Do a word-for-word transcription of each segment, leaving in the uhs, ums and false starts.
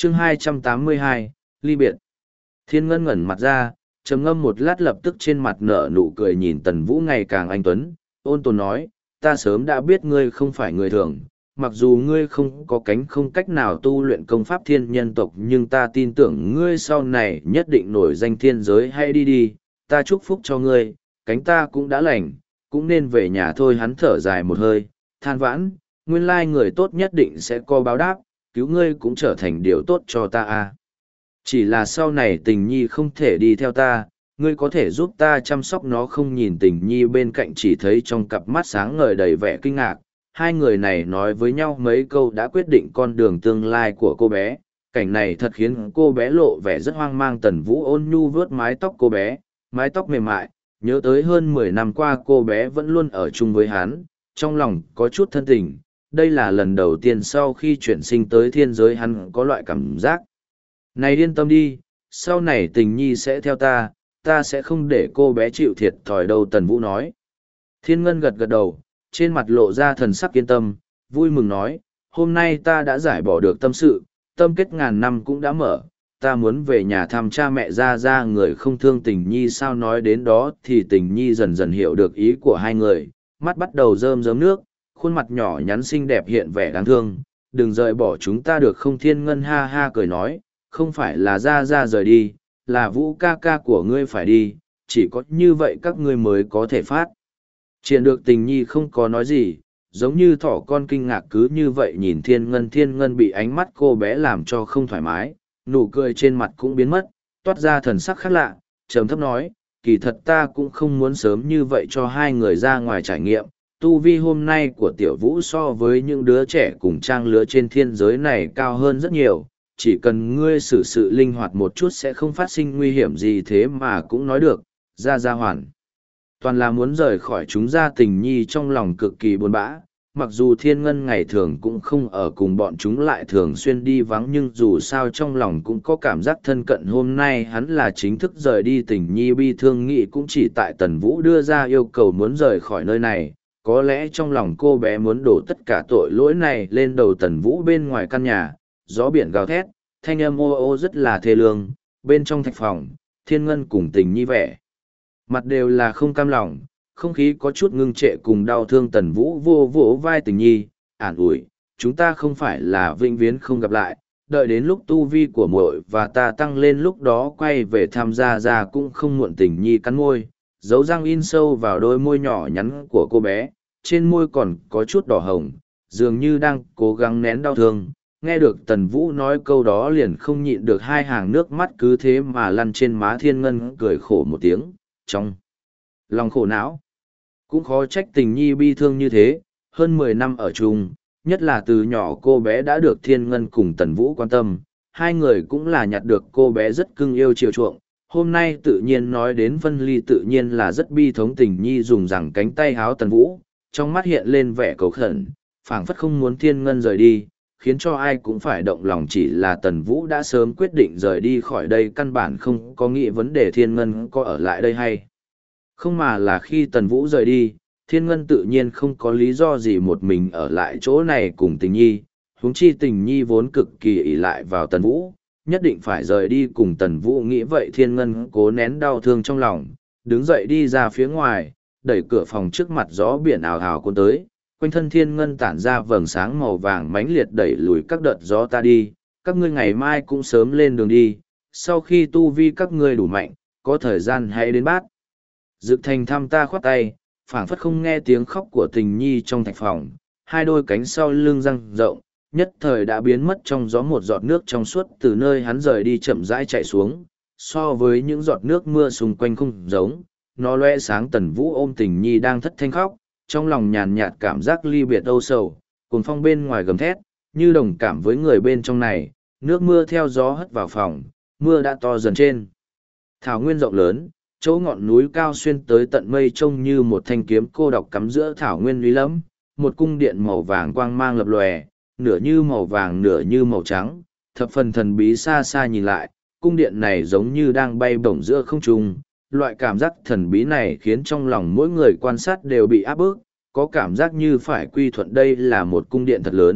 chương hai trăm tám mươi hai, ly biệt. Thiên Ngân ngẩn mặt ra, trầm ngâm một lát lập tức trên mặt nở nụ cười nhìn Tần Vũ ngày càng anh tuấn, ôn tồn nói, ta sớm đã biết ngươi không phải người thường, mặc dù ngươi không có cánh không cách nào tu luyện công pháp thiên nhân tộc nhưng ta tin tưởng ngươi sau này nhất định nổi danh thiên giới. Hãy đi đi, ta chúc phúc cho ngươi, cánh ta cũng đã lành, cũng nên về nhà thôi. Hắn thở dài một hơi, than vãn, nguyên lai người tốt nhất định sẽ có báo đáp, cứu ngươi cũng trở thành điều tốt cho ta à. Chỉ là sau này tình nhi không thể đi theo ta, ngươi có thể giúp ta chăm sóc nó không? Nhìn tình nhi bên cạnh chỉ thấy trong cặp mắt sáng ngời đầy vẻ kinh ngạc, hai người này nói với nhau mấy câu đã quyết định con đường tương lai của cô bé. Cảnh này thật khiến cô bé lộ vẻ rất hoang mang. Tần Vũ ôn nhu vớt mái tóc cô bé, mái tóc mềm mại, nhớ tới hơn mười năm qua cô bé vẫn luôn ở chung với hắn, trong lòng có chút thân tình. Đây là lần đầu tiên sau khi chuyển sinh tới thiên giới hắn có loại cảm giác này. Yên tâm đi, sau này tình nhi sẽ theo ta, ta sẽ không để cô bé chịu thiệt thòi đâu, Tần Vũ nói. Thiên Ngân gật gật đầu, trên mặt lộ ra thần sắc yên tâm, vui mừng nói, hôm nay ta đã giải bỏ được tâm sự, tâm kết ngàn năm cũng đã mở, ta muốn về nhà thăm cha mẹ. Ra ra người không thương tình nhi sao? Nói đến đó thì tình nhi dần dần hiểu được ý của hai người, mắt bắt đầu rơm rớm nước, khuôn mặt nhỏ nhắn xinh đẹp hiện vẻ đáng thương. Đừng rời bỏ chúng ta được không? Thiên Ngân ha ha cười nói, không phải là ra ra rời đi, là Vũ ca ca của ngươi phải đi, chỉ có như vậy các ngươi mới có thể phát triển được. Tình nhi không có nói gì, giống như thỏ con kinh ngạc cứ như vậy nhìn Thiên Ngân. Thiên Ngân bị ánh mắt cô bé làm cho không thoải mái, nụ cười trên mặt cũng biến mất, toát ra thần sắc khác lạ, trầm thấp nói, kỳ thật ta cũng không muốn sớm như vậy cho hai người ra ngoài trải nghiệm. Tu vi hôm nay của Tiểu Vũ so với những đứa trẻ cùng trang lứa trên thiên giới này cao hơn rất nhiều, chỉ cần ngươi xử sự linh hoạt một chút sẽ không phát sinh nguy hiểm gì. Thế mà cũng nói được, ra ra hoàn toàn là muốn rời khỏi chúng ra. Tình nhi trong lòng cực kỳ buồn bã, mặc dù Thiên Ngân ngày thường cũng không ở cùng bọn chúng, lại thường xuyên đi vắng, nhưng dù sao trong lòng cũng có cảm giác thân cận. Hôm nay hắn là chính thức rời đi, tình nhi bi thương nghĩ cũng chỉ tại Tần Vũ đưa ra yêu cầu muốn rời khỏi nơi này. Có lẽ trong lòng cô bé muốn đổ tất cả tội lỗi này lên đầu Tần Vũ. Bên ngoài căn nhà, gió biển gào thét, thanh âm ô ô rất là thê lương. Bên trong thạch phòng, Thiên Ngân cùng tình nhi vẻ mặt đều là không cam lòng, không khí có chút ngưng trệ cùng đau thương. Tần Vũ vô vỗ vai tình nhi, an ủi, chúng ta không phải là vĩnh viễn không gặp lại, đợi đến lúc tu vi của muội và ta tăng lên lúc đó quay về tham gia ra cũng không muộn. Tình nhi cắn môi, dấu răng in sâu vào đôi môi nhỏ nhắn của cô bé, trên môi còn có chút đỏ hồng, dường như đang cố gắng nén đau thương. Nghe được Tần Vũ nói câu đó liền không nhịn được hai hàng nước mắt cứ thế mà lăn trên má. Thiên Ngân cười khổ một tiếng, trong lòng khổ não. Cũng khó trách tình nhi bi thương như thế, hơn mười năm ở chung, nhất là từ nhỏ cô bé đã được Thiên Ngân cùng Tần Vũ quan tâm, hai người cũng là nhặt được cô bé rất cưng yêu chiều chuộng. Hôm nay tự nhiên nói đến phân ly tự nhiên là rất bi thống. Tình nhi dùng rằng cánh tay háo Tần Vũ, trong mắt hiện lên vẻ cầu khẩn, phảng phất không muốn Thiên Ngân rời đi, khiến cho ai cũng phải động lòng. Chỉ là Tần Vũ đã sớm quyết định rời đi khỏi đây, căn bản không có nghĩ vấn đề Thiên Ngân có ở lại đây hay không, mà là khi Tần Vũ rời đi, Thiên Ngân tự nhiên không có lý do gì một mình ở lại chỗ này cùng tình nhi. Huống chi tình nhi vốn cực kỳ ỷ lại vào Tần Vũ, nhất định phải rời đi cùng Tần Vũ. Nghĩ vậy Thiên Ngân cố nén đau thương trong lòng, đứng dậy đi ra phía ngoài, đẩy cửa phòng. Trước mặt gió biển ào ào cuốn tới, quanh thân Thiên Ngân tản ra vầng sáng màu vàng mãnh liệt đẩy lùi các đợt gió. Ta đi, các ngươi ngày mai cũng sớm lên đường đi, sau khi tu vi các ngươi đủ mạnh, có thời gian hãy đến Bát Dực Thành thăm ta. Khoát tay, phảng phất không nghe tiếng khóc của tình nhi trong thạch phòng, hai đôi cánh sau lưng răng rộng, nhất thời đã biến mất trong gió. Một giọt nước trong suốt từ nơi hắn rời đi chậm rãi chạy xuống, so với những giọt nước mưa xung quanh không giống, nó loe sáng. Tần Vũ ôm tình nhi đang thất thanh khóc, trong lòng nhàn nhạt cảm giác ly biệt âu sầu. Cồn phong bên ngoài gầm thét, như đồng cảm với người bên trong này. Nước mưa theo gió hất vào phòng, mưa đã to dần trên thảo nguyên rộng lớn, chỗ ngọn núi cao xuyên tới tận mây trông như một thanh kiếm cô độc cắm giữa thảo nguyên lý lẫm. Một cung điện màu vàng quang mang lập lòe, nửa như màu vàng nửa như màu trắng, thập phần thần bí. Xa xa nhìn lại, cung điện này giống như đang bay bổng giữa không trung. Loại cảm giác thần bí này khiến trong lòng mỗi người quan sát đều bị áp bức, có cảm giác như phải quy thuận đây là một cung điện thật lớn,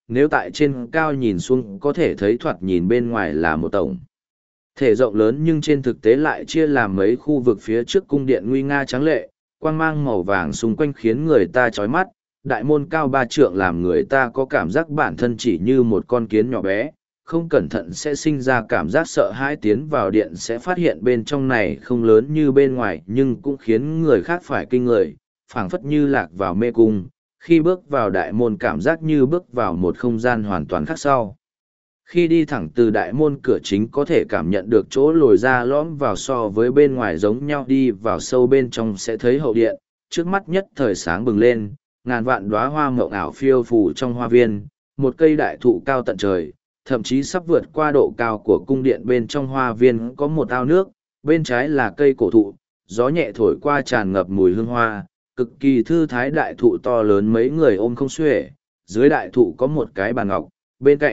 nếu tại trên cao nhìn xuống có thể thấy thoạt nhìn bên ngoài là một tổng thể rộng lớn, nhưng trên thực tế lại chia làm mấy khu vực. Phía trước cung điện nguy nga tráng lệ, quang mang màu vàng xung quanh khiến người ta chói mắt, đại môn cao ba trượng làm người ta có cảm giác bản thân chỉ như một con kiến nhỏ bé, không cẩn thận sẽ sinh ra cảm giác sợ hãi. Tiến vào điện sẽ phát hiện bên trong này không lớn như bên ngoài, nhưng cũng khiến người khác phải kinh người, phảng phất như lạc vào mê cung. Khi bước vào đại môn cảm giác như bước vào một không gian hoàn toàn khác sau. Khi đi thẳng từ đại môn cửa chính có thể cảm nhận được chỗ lồi ra lõm vào so với bên ngoài giống nhau. Đi vào sâu bên trong sẽ thấy hậu điện, trước mắt nhất thời sáng bừng lên, ngàn vạn đóa hoa mộng ảo phiêu phù trong hoa viên, một cây đại thụ cao tận trời, thậm chí sắp vượt qua độ cao của cung điện. Bên trong hoa viên có một ao nước, bên trái là cây cổ thụ, gió nhẹ thổi qua tràn ngập mùi hương hoa, cực kỳ thư thái. Đại thụ to lớn mấy người ôm không xuể, dưới đại thụ có một cái bàn ngọc, bên cạnh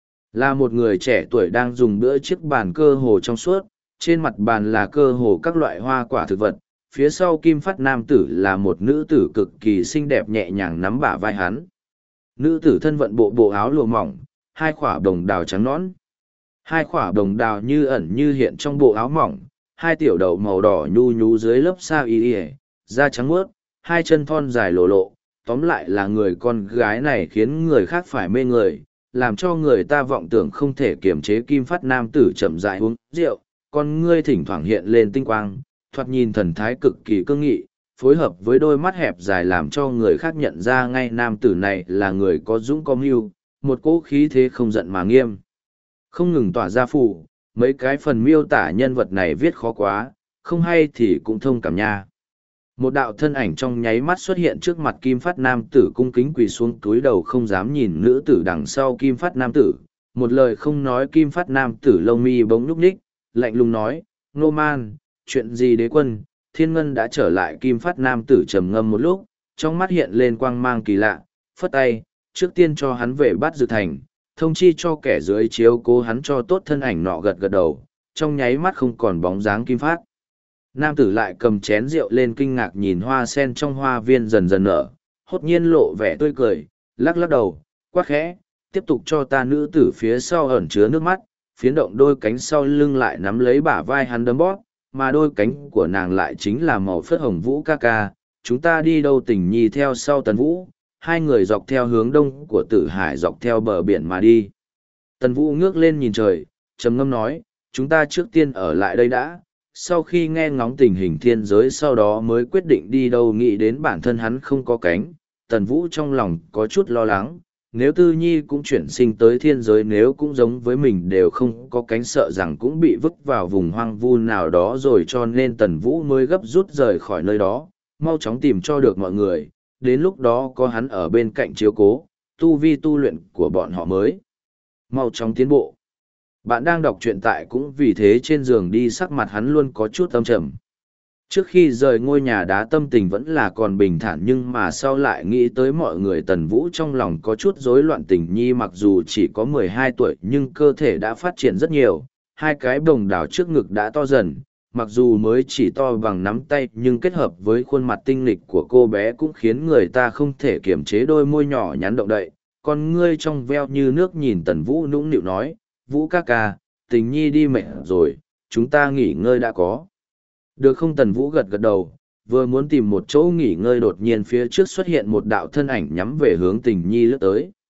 là một người trẻ tuổi đang dùng bữa chiếc bàn cơ hồ trong suốt, trên mặt bàn là cơ hồ các loại hoa quả thực vật. Phía sau kim phát nam tử là một nữ tử cực kỳ xinh đẹp nhẹ nhàng nắm bả vai hắn. Nữ tử thân vận bộ bộ áo lụa mỏng, hai khỏa đồng đào trắng nõn. Hai khỏa đồng đào như ẩn như hiện trong bộ áo mỏng, hai tiểu đậu màu đỏ nhu nhú dưới lớp sa y y, da trắng muốt, hai chân thon dài lộ lộ. Tóm lại là người con gái này khiến người khác phải mê người, làm cho người ta vọng tưởng không thể kiềm chế. Kim phát nam tử chậm rãi uống rượu, con ngươi thỉnh thoảng hiện lên tinh quang, thoạt nhìn thần thái cực kỳ cương nghị, phối hợp với đôi mắt hẹp dài làm cho người khác nhận ra ngay nam tử này là người có dũng có mưu, một cỗ khí thế không giận mà nghiêm. Không ngừng tỏa ra phù, mấy cái phần miêu tả nhân vật này viết khó quá, không hay thì cũng thông cảm nha. Một đạo thân ảnh trong nháy mắt xuất hiện trước mặt kim phát nam tử, cung kính quỳ xuống túi đầu không dám nhìn nữ tử đằng sau kim phát nam tử. Một lời không nói, kim phát nam tử lông mi bỗng nhúc nhích, lạnh lùng nói, Nô Man, chuyện gì đế quân? Thiên ngân đã trở lại. Kim phát nam tử trầm ngâm một lúc, trong mắt hiện lên quang mang kỳ lạ, phất tay, trước tiên cho hắn về Bát Dược Thành, thông chi cho kẻ dưới chiếu cố hắn cho tốt. Thân ảnh nọ gật gật đầu, trong nháy mắt không còn bóng dáng kim phát. Nam tử lại cầm chén rượu lên, kinh ngạc nhìn hoa sen trong hoa viên dần dần nở, hốt nhiên lộ vẻ tươi cười, lắc lắc đầu, quát khẽ, tiếp tục cho ta. Nữ tử phía sau ẩn chứa nước mắt, phiến động đôi cánh sau lưng lại nắm lấy bả vai hắn đấm bóp, mà đôi cánh của nàng lại chính là màu phớt hồng. Vũ ca ca, chúng ta đi đâu? Tình nhi theo sau Tần Vũ, hai người dọc theo hướng đông của Tử Hải dọc theo bờ biển mà đi. Tần Vũ ngước lên nhìn trời, trầm ngâm nói, chúng ta trước tiên ở lại đây đã, sau khi nghe ngóng tình hình thiên giới sau đó mới quyết định đi đâu. Nghĩ đến bản thân hắn không có cánh, Tần Vũ trong lòng có chút lo lắng, nếu Tư Nhi cũng chuyển sinh tới thiên giới, nếu cũng giống với mình đều không có cánh, sợ rằng cũng bị vứt vào vùng hoang vu nào đó rồi, cho nên Tần Vũ mới gấp rút rời khỏi nơi đó, mau chóng tìm cho được mọi người, đến lúc đó có hắn ở bên cạnh chiếu cố, tu vi tu luyện của bọn họ mới mau chóng tiến bộ. Bạn đang đọc truyện tại cũng vì thế trên giường đi, sắc mặt hắn luôn có chút âm trầm. Trước khi rời ngôi nhà đá tâm tình vẫn là còn bình thản, nhưng mà sau lại nghĩ tới mọi người, Tần Vũ trong lòng có chút rối loạn. Tình nhi mặc dù chỉ có mười hai tuổi nhưng cơ thể đã phát triển rất nhiều, hai cái bồng đào trước ngực đã to dần, mặc dù mới chỉ to bằng nắm tay nhưng kết hợp với khuôn mặt tinh nghịch của cô bé cũng khiến người ta không thể kiềm chế đôi môi nhỏ nhắn động đậy. Con ngươi trong veo như nước nhìn Tần Vũ nũng nịu nói, Vũ ca ca, tình nhi đi mệt rồi, chúng ta nghỉ ngơi đã có. Được không? Tần Vũ gật gật đầu, vừa muốn tìm một chỗ nghỉ ngơi đột nhiên phía trước xuất hiện một đạo thân ảnh nhắm về hướng tình nhi lướt tới.